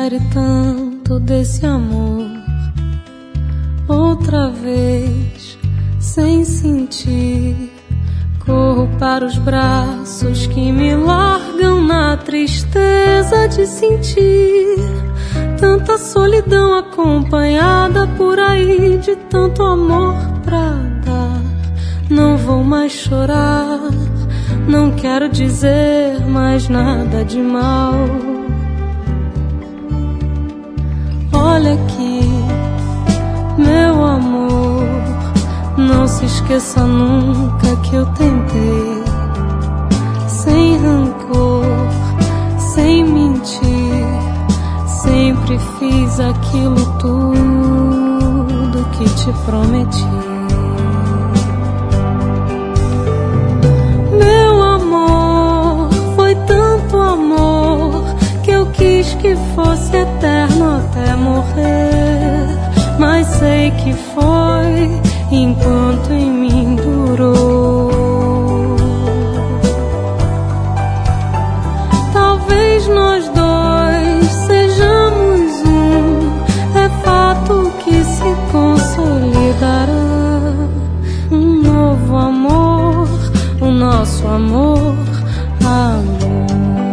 espere tanto desse amor. Outra vez, sem sentir, corro para os braços que me largam na tristeza de sentir tanta solidão acompanhada por aí de tanto amor pra dar. Não vou mais chorar, não quero dizer mais nada de mal. Olha aqui, meu amor, não se esqueça nunca que eu tentei, sem rancor, sem mentir, sempre fiz aquilo tudo que te prometi. Meu amor, foi tanto amor que eu quis que fosse eterno até morrer, mas sei que foi enquanto em mim durou. Talvez nós dois sejamos um, é fato que se consolidará. Um novo amor, o nosso amor, amor.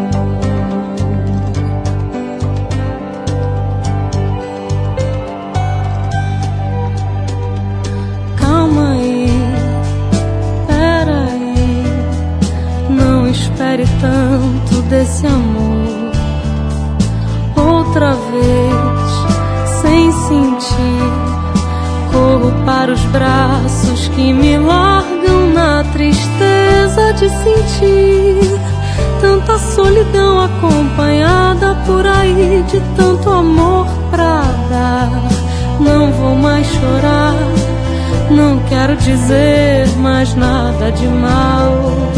Espere tanto desse amor. Outra vez, sem sentir, corro para os braços que me largam na tristeza de sentir tanta solidão acompanhada por aí de tanto amor pra dar. Não vou mais chorar, não quero dizer mais nada de mal.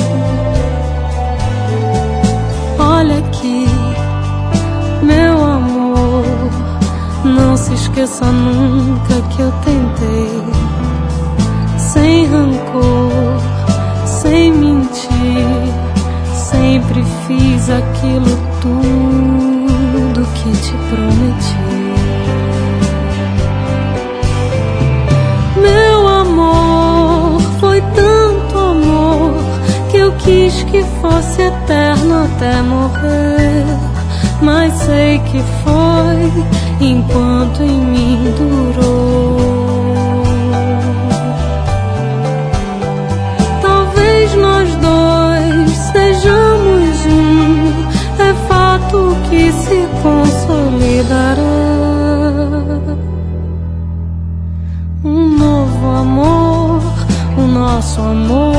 Olha aqui, meu amor, não se esqueça nunca que eu tentei, sem rancor, sem mentir, sempre fiz aquilo tudo que te prometi. Meu amor, foi tanto amor que eu quis que fosse eterno até morrer, mas sei que foi enquanto em mim durou. Talvez nós dois sejamos um, é fato que se consolidará. Um novo amor, o nosso amor.